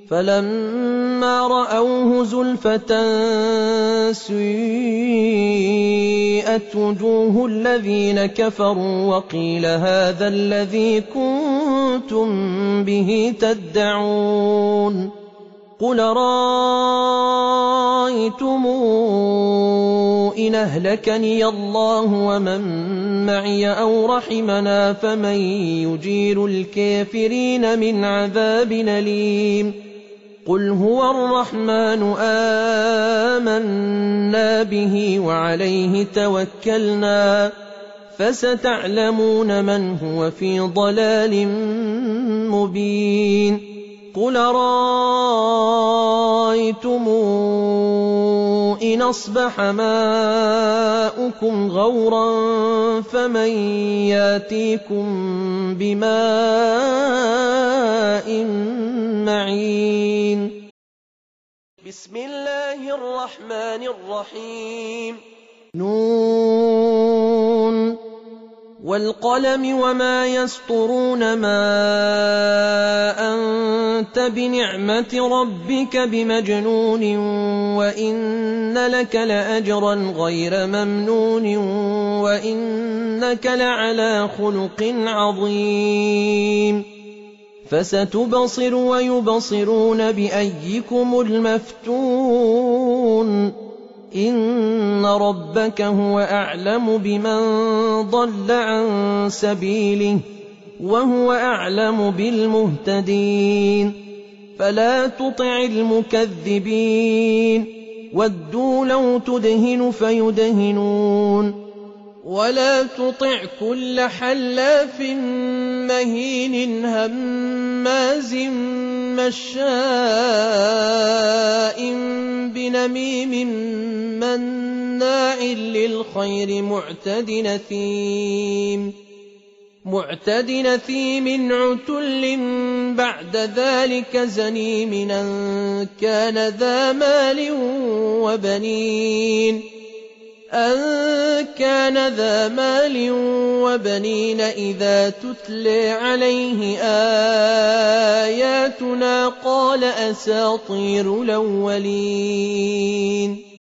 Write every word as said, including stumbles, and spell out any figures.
فلما رأوه زلفة سيئت وجوه الذين كفروا وقيل هذا الذي كنتم به تدعون قل رأيتم إن أهلكني الله ومن معي أو رحمنا فمن يجير الكافرين من عذاب أليم قل هو الرحمن آمنا به وعليه توكلنا فستعلمون من هو في ضلال مبين قل رأيتم إن أصبح ماؤكم غورا فمن ياتيكم بماء معين بسم الله الرحمن الرحيم نون والقلم وما يسطرون ما أنت بنعمة ربك بمجنون وإن لك لأجرا غير ممنون وإنك لعلى خلق عظيم فستبصر ويبصرون بأيكم المفتون إن ربك هو أعلم بمن ضل عن سبيله وهو أعلم بالمهتدين فلا تطع المكذبين ودوا لو تدهن فيدهنون ولا تطع كل حلاف مهين هماز مشاء بنميم مناع للخير معتد نثيم معتد نثيم عتل بعد ذلك زنيم أن كان ذا مال وبنين أن كان ذا مال وبنين إذا تتلى عليه آياتنا قال أساطير الأولين